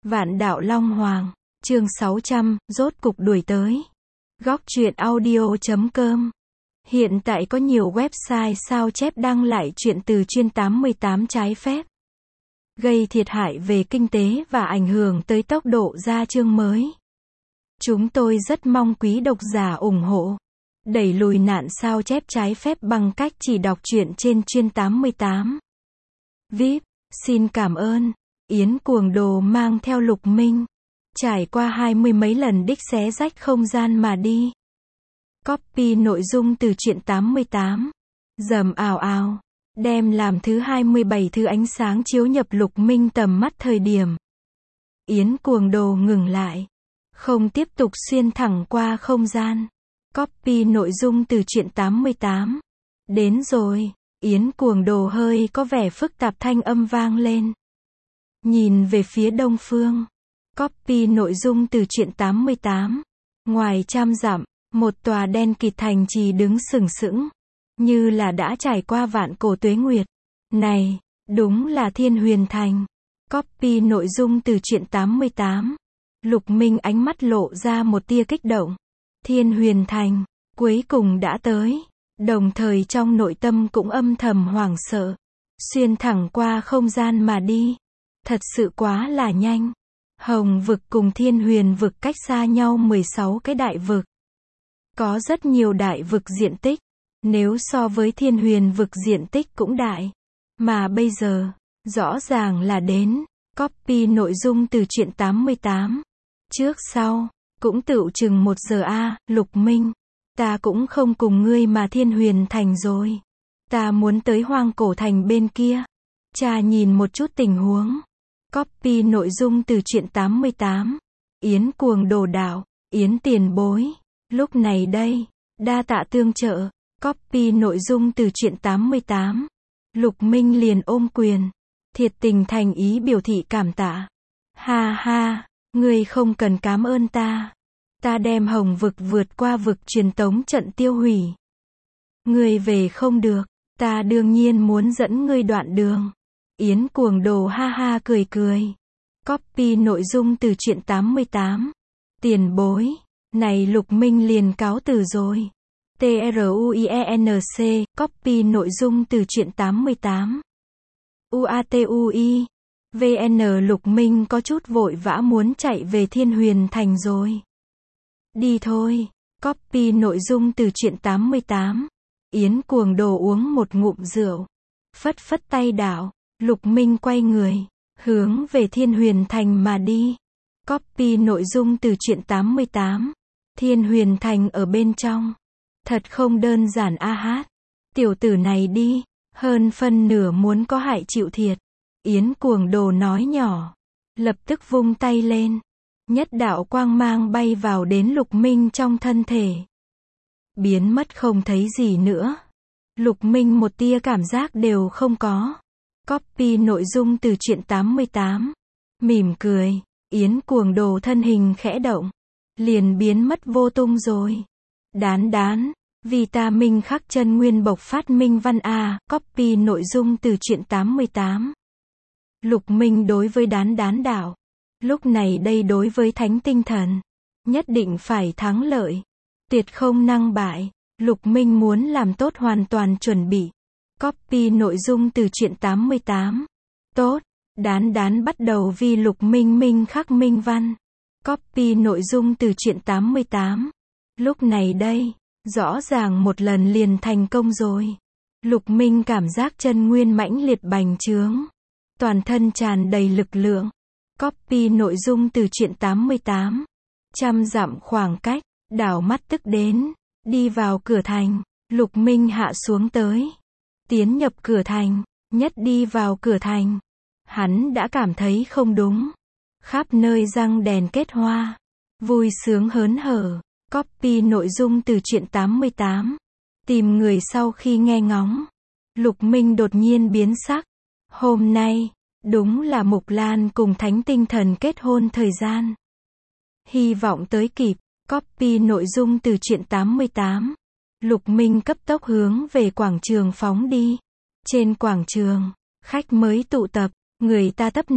Vạn Đạo Long Hoàng, chương 600, rốt cục đuổi tới. Góc truyện audio.com. Hiện tại có nhiều website sao chép đăng lại chuyện từ chuyên 88 trái phép, gây thiệt hại về kinh tế và ảnh hưởng tới tốc độ ra chương mới. Chúng tôi rất mong quý độc giả ủng hộ, đẩy lùi nạn sao chép trái phép bằng cách chỉ đọc truyện trên chuyên 88. VIP, xin cảm ơn. Yến Cuồng Đồ mang theo Lục Minh, trải qua 20 mấy lần đích xé rách không gian mà đi. Copy nội dung từ truyện 88. Rầm ào ào, đem làm thứ 27 thứ ánh sáng chiếu nhập Lục Minh tầm mắt thời điểm. Yến Cuồng Đồ ngừng lại, không tiếp tục xuyên thẳng qua không gian. Copy nội dung từ truyện 88. Đến rồi, Yến Cuồng Đồ hơi có vẻ phức tạp thanh âm vang lên. Nhìn về phía đông phương. Copy nội dung từ truyện 88. Ngoài trăm dặm, một tòa đen kịt thành trì đứng sừng sững, như là đã trải qua vạn cổ tuế nguyệt. Này, đúng là Thiên Huyền Thành. Copy nội dung từ truyện 88. Lục Minh ánh mắt lộ ra một tia kích động. Thiên Huyền Thành, cuối cùng đã tới. Đồng thời trong nội tâm cũng âm thầm hoảng sợ. Xuyên thẳng qua không gian mà đi. Thật sự quá là nhanh. Hồng vực cùng Thiên Huyền vực cách xa nhau 16 cái đại vực. Có rất nhiều đại vực diện tích. Nếu so với Thiên Huyền vực diện tích cũng đại. Mà bây giờ, rõ ràng là đến. Copy nội dung từ truyện 88. Trước sau, cũng tựu chừng 1 giờ Lục Minh. Ta cũng không cùng ngươi mà Thiên Huyền Thành rồi. Ta muốn tới Hoang Cổ Thành bên kia. Cha nhìn một chút tình huống. Copy nội dung từ truyện 88. Yến Cuồng Đồ đạo, Yến tiền bối. Lúc này đây, đa tạ tương trợ. Copy nội dung từ truyện 88. Lục Minh liền ôm quyền. Thiệt tình thành ý biểu thị cảm tạ. Ha ha, ngươi không cần cảm ơn ta. Ta đem Hồng vực vượt qua vực truyền tống trận tiêu hủy. Ngươi về không được, ta đương nhiên muốn dẫn ngươi đoạn đường. Yến Cuồng Đồ ha ha cười cười. Copy nội dung từ truyện 88. Tiền bối, này Lục Minh liền cáo từ rồi. TRUIENC, copy nội dung từ truyện 88. UATUI. VN Lục Minh có chút vội vã muốn chạy về Thiên Huyền Thành rồi. Đi thôi. Copy nội dung từ truyện 88. Yến Cuồng Đồ uống một ngụm rượu. Phất phất tay đạo. Lục Minh quay người, hướng về Thiên Huyền Thành mà đi. Copy nội dung từ truyện 88. Thiên Huyền Thành ở bên trong. Thật không đơn giản hát. Tiểu tử này đi, hơn phân nửa muốn có hại chịu thiệt. Yến Cuồng Đồ nói nhỏ. Lập tức vung tay lên. Nhất đạo quang mang bay vào đến Lục Minh trong thân thể. Biến mất không thấy gì nữa. Lục Minh một tia cảm giác đều không có. Copy nội dung từ truyện 88. Mỉm cười, Yến Cuồng Đồ thân hình khẽ động. Liền biến mất vô tung rồi. Đán, vitamin khắc chân nguyên bộc phát minh văn copy nội dung từ truyện 88. Lục Minh đối với đán đạo. Lúc này đây đối với thánh tinh thần. Nhất định phải thắng lợi. Tuyệt không năng bại. Lục Minh muốn làm tốt hoàn toàn chuẩn bị. Copy nội dung từ truyện 88. Tốt, đán bắt đầu vì Lục Minh khắc minh văn. Copy nội dung từ truyện 88. Lúc này đây, rõ ràng một lần liền thành công rồi. Lục Minh cảm giác chân nguyên mãnh liệt bành trướng. Toàn thân tràn đầy lực lượng. Copy nội dung từ truyện 88. Trăm dặm khoảng cách, đảo mắt tức đến. Đi vào cửa thành, Lục Minh hạ xuống tới. Tiến nhập cửa thành, nhất đi vào cửa thành. Hắn đã cảm thấy không đúng. Khắp nơi răng đèn kết hoa. Vui sướng hớn hở. Copy nội dung từ truyện 88. Tìm người sau khi nghe ngóng. Lục Minh đột nhiên biến sắc. Hôm nay, đúng là Mục Lan cùng Thánh Tinh Thần kết hôn thời gian. Hy vọng tới kịp. Copy nội dung từ truyện 88. Lục Minh cấp tốc hướng về quảng trường phóng đi. Trên quảng trường, khách mới tụ tập, người ta tấp nập.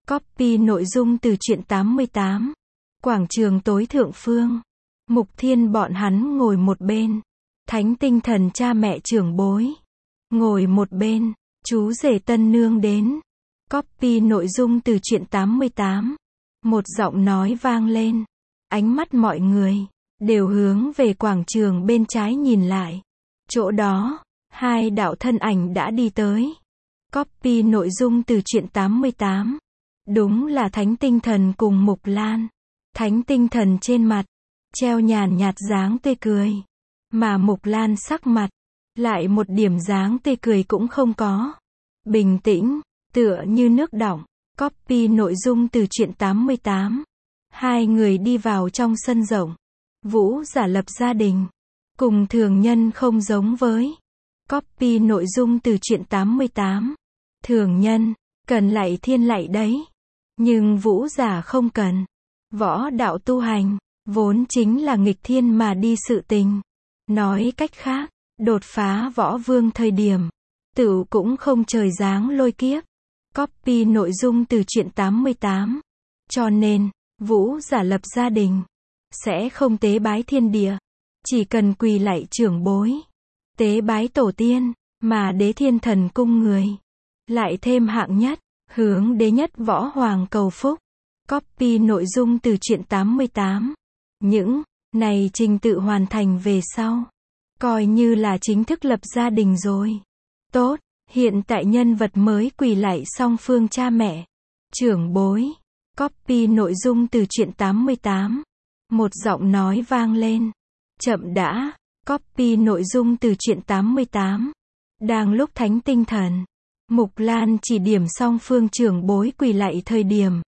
Copy nội dung từ truyện 88. Quảng trường tối thượng phương. Mục Thiên bọn hắn ngồi một bên. Thánh Tinh Thần cha mẹ trưởng bối ngồi một bên. Chú rể tân nương đến. Copy nội dung từ truyện 88. Một giọng nói vang lên. Ánh mắt mọi người đều hướng về quảng trường bên trái nhìn lại. Chỗ đó, hai đạo thân ảnh đã đi tới. Copy nội dung từ truyện 88. Đúng là Thánh Tinh Thần cùng Mục Lan. Thánh Tinh Thần trên mặt treo nhàn nhạt dáng tươi cười, mà Mục Lan sắc mặt lại một điểm dáng tươi cười cũng không có. Bình tĩnh, tựa như nước đọng. Copy nội dung từ truyện 88. Hai người đi vào trong sân rộng. Vũ giả lập gia đình, cùng thường nhân không giống với. Copy nội dung từ truyện 88. Thường nhân cần lạy thiên lạy đấy, nhưng vũ giả không cần. Võ đạo tu hành vốn chính là nghịch thiên mà đi sự tình. Nói cách khác, đột phá võ vương thời điểm, tựu cũng không trời giáng lôi kiếp. Copy nội dung từ truyện 88. Cho nên, vũ giả lập gia đình sẽ không tế bái thiên địa, chỉ cần quỳ lạy trưởng bối, tế bái tổ tiên, mà Đế Thiên Thần cung người lại thêm hạng nhất, hướng đế nhất võ hoàng cầu phúc. Copy nội dung từ truyện 88. Những này trình tự hoàn thành về sau, coi như là chính thức lập gia đình rồi. Tốt, hiện tại nhân vật mới quỳ lạy song phương cha mẹ, trưởng bối. Copy nội dung từ truyện 88. Một giọng nói vang lên. Chậm đã. Copy nội dung từ truyện 88. Đang lúc Thánh Tinh Thần, Mục Lan chỉ điểm song phương trưởng bối quỳ lạy thời điểm,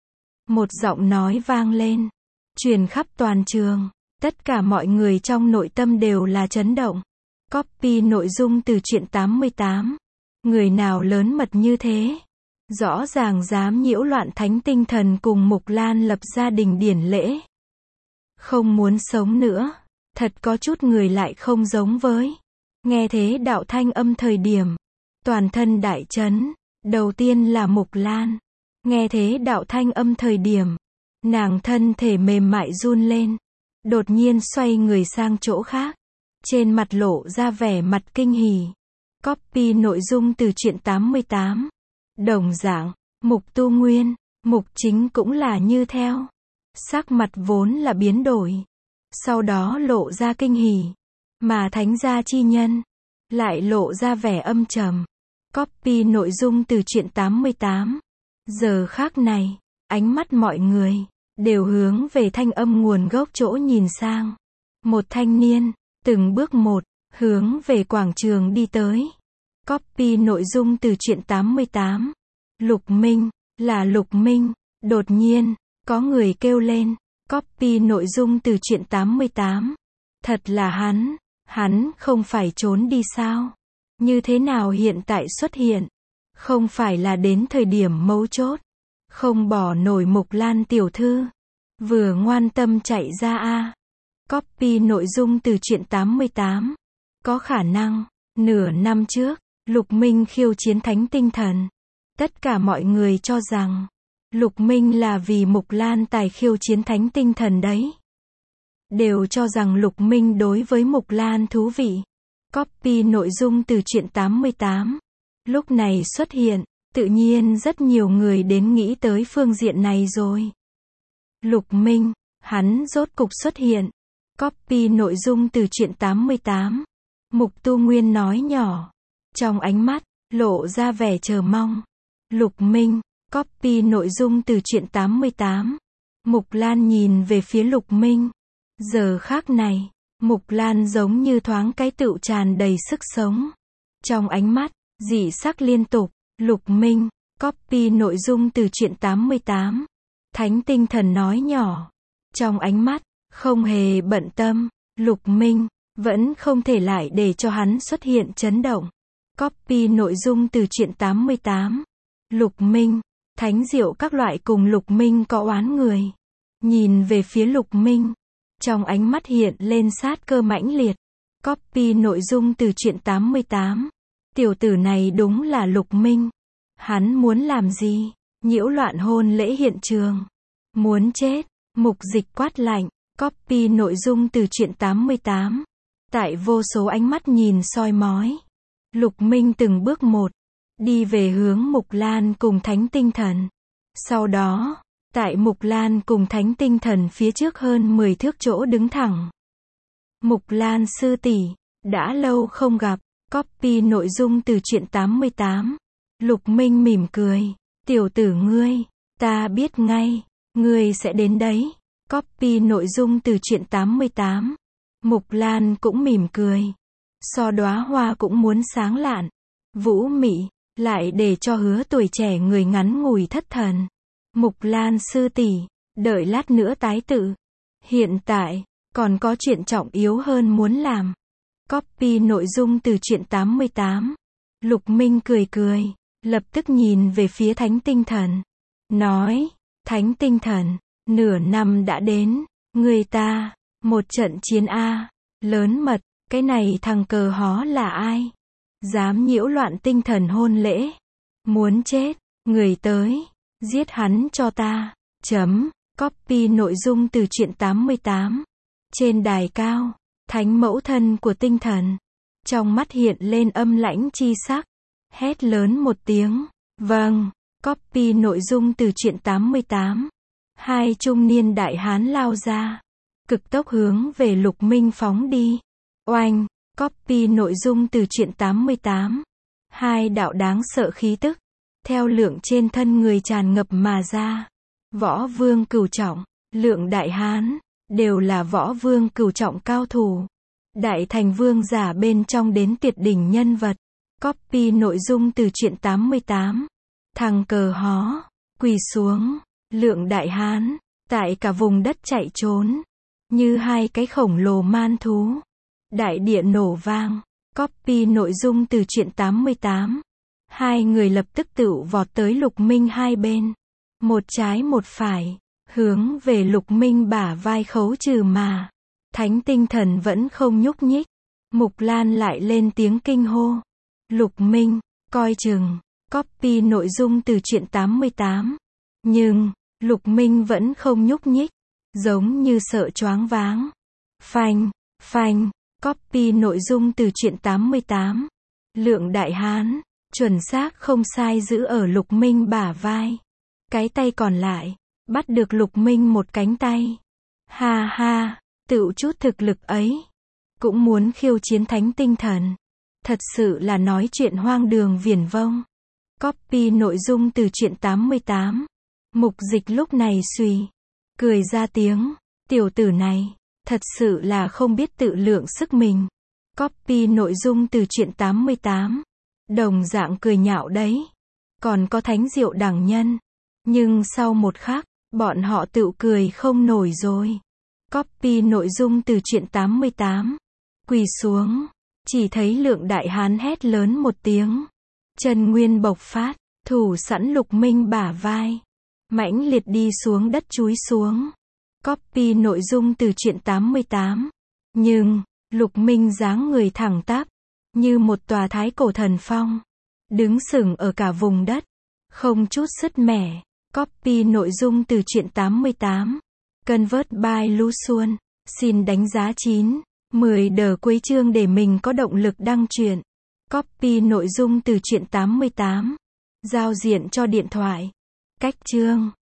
một giọng nói vang lên, truyền khắp toàn trường. Tất cả mọi người trong nội tâm đều là chấn động. Copy nội dung từ truyện 88. Người nào lớn mật như thế? Rõ ràng dám nhiễu loạn Thánh Tinh Thần cùng Mục Lan lập gia đình điển lễ. Không muốn sống nữa. Thật có chút người lại không giống với. Nghe thế đạo thanh âm thời điểm, toàn thân đại chấn. Đầu tiên là Mục Lan. Nghe thế đạo thanh âm thời điểm, nàng thân thể mềm mại run lên. Đột nhiên xoay người sang chỗ khác. Trên mặt lộ ra vẻ mặt kinh hỉ. Copy nội dung từ truyện 88. Đồng dạng, Mục Tu Nguyên, Mục Chính cũng là như theo. Sắc mặt vốn là biến đổi, sau đó lộ ra kinh hỉ. Mà Thánh gia chi nhân lại lộ ra vẻ âm trầm. Copy nội dung từ truyện 88. Giờ khác này, ánh mắt mọi người đều hướng về thanh âm nguồn gốc chỗ nhìn sang. Một thanh niên, từng bước một, hướng về quảng trường đi tới. Copy nội dung từ truyện 88. Lục Minh, là Lục Minh. Đột nhiên, có người kêu lên. Copy nội dung từ truyện 88. Thật là hắn không phải trốn đi sao? Như thế nào hiện tại xuất hiện? Không phải là đến thời điểm mấu chốt, không bỏ nổi Mục Lan tiểu thư, vừa ngoan tâm chạy ra a. Copy nội dung từ truyện 88. Có khả năng, nửa năm trước, Lục Minh khiêu chiến Thánh Tinh Thần. Tất cả mọi người cho rằng, Lục Minh là vì Mục Lan tài khiêu chiến Thánh Tinh Thần đấy. Đều cho rằng Lục Minh đối với Mục Lan thú vị. Copy nội dung từ truyện 88. Lúc này xuất hiện, tự nhiên rất nhiều người đến nghĩ tới phương diện này rồi. Lục Minh, hắn rốt cục xuất hiện. Copy nội dung từ truyện 88. Mục Tu Nguyên nói nhỏ, trong ánh mắt lộ ra vẻ chờ mong. Lục Minh. Copy nội dung từ truyện 88. Mục Lan nhìn về phía Lục Minh. Giờ khác này, Mục Lan giống như thoáng cái tựu tràn đầy sức sống. Trong ánh mắt dị sắc liên tục. Lục Minh. Copy nội dung từ truyện 88. Thánh Tinh Thần nói nhỏ, trong ánh mắt không hề bận tâm. Lục Minh vẫn không thể lại để cho hắn xuất hiện chấn động. Copy nội dung từ truyện 88. Lục Minh. Thánh Diệu các loại cùng Lục Minh có oán người. Nhìn về phía Lục Minh, trong ánh mắt hiện lên sát cơ mãnh liệt. Copy nội dung từ truyện 88. Tiểu tử này đúng là Lục Minh. Hắn muốn làm gì? Nhiễu loạn hôn lễ hiện trường. Muốn chết. Mục dịch quát lạnh. Copy nội dung từ truyện 88. Tại vô số ánh mắt nhìn soi mói. Lục Minh từng bước một. Đi về hướng Mục Lan cùng Thánh Tinh Thần. Sau đó, tại Mục Lan cùng Thánh Tinh Thần phía trước hơn 10 thước chỗ đứng thẳng. Mục Lan sư tỷ, đã lâu không gặp. Copy nội dung từ truyện 88. Lục Minh mỉm cười. Tiểu tử ngươi, ta biết ngay, ngươi sẽ đến đấy. Copy nội dung từ truyện 88. Mục Lan cũng mỉm cười. So đóa hoa cũng muốn sáng lạn. Vũ mị, lại để cho Hứa Tuổi Trẻ người ngắn ngủi thất thần. Mục Lan sư tỷ, đợi lát nữa tái tự. Hiện tại, còn có chuyện trọng yếu hơn muốn làm. Copy nội dung từ truyện 88. Lục Minh cười cười, lập tức nhìn về phía Thánh Tinh Thần. Nói, Thánh Tinh Thần, nửa năm đã đến, người ta, một trận chiến A, lớn mật, cái này thằng cờ hó là ai? Dám nhiễu loạn tinh thần hôn lễ. Muốn chết, người tới, giết hắn cho ta. Copy nội dung từ truyện 88. Trên đài cao, Thánh Mẫu Thân của Tinh Thần. Trong mắt hiện lên âm lãnh chi sắc. Hét lớn một tiếng. Vâng, copy nội dung từ truyện 88. Hai trung niên đại hán lao ra. Cực tốc hướng về Lục Minh phóng đi. Oanh, copy nội dung từ truyện 88. Hai đạo đáng sợ khí tức. Theo lượng trên thân người tràn ngập mà ra. Võ vương cửu trọng, lượng đại hán, đều là võ vương cửu trọng cao thủ. Đại thành vương giả bên trong đến tuyệt đỉnh nhân vật. Copy nội dung từ truyện 88. Thằng cờ hó, quỳ xuống, lượng đại hán, tại cả vùng đất chạy trốn. Như hai cái khổng lồ man thú. Đại địa nổ vang. Copy nội dung từ truyện 88. Hai người lập tức tựu vọt tới Lục Minh hai bên. Một trái một phải, hướng về Lục Minh bả vai khấu trừ mà. Thánh Tinh Thần vẫn không nhúc nhích. Mục Lan lại lên tiếng kinh hô. Lục Minh, coi chừng. Copy nội dung từ truyện 88. Nhưng, Lục Minh vẫn không nhúc nhích. Giống như sợ choáng váng. Phanh, phanh. Copy nội dung từ truyện 88. Lượng đại hán, chuẩn xác không sai giữ ở Lục Minh bả vai. Cái tay còn lại, bắt được Lục Minh một cánh tay. Ha ha, tựu chút thực lực ấy. Cũng muốn khiêu chiến Thánh Tinh Thần. Thật sự là nói chuyện hoang đường viển vông. Copy nội dung từ truyện 88. Mục dịch lúc này suy. Cười ra tiếng. Tiểu tử này, thật sự là không biết tự lượng sức mình. Copy nội dung từ truyện 88. Đồng dạng cười nhạo đấy. Còn có Thánh Diệu đẳng nhân. Nhưng sau một khắc, bọn họ tự cười không nổi rồi. Copy nội dung từ truyện 88. Quỳ xuống. Chỉ thấy lượng đại hán hét lớn một tiếng. Chân nguyên bộc phát, thủ sẵn Lục Minh bả vai. Mãnh liệt đi xuống đất chúi xuống. Copy nội dung từ truyện 88. Nhưng, Lục Minh dáng người thẳng tắp. Như một tòa thái cổ thần phong. Đứng sừng ở cả vùng đất. Không chút sứt mẻ. Copy nội dung từ truyện 88. Convert by Lu Xuân. Xin đánh giá 9, 10 đờ cuối chương để mình có động lực đăng truyện. Copy nội dung từ truyện 88. Giao diện cho điện thoại. Cách chương.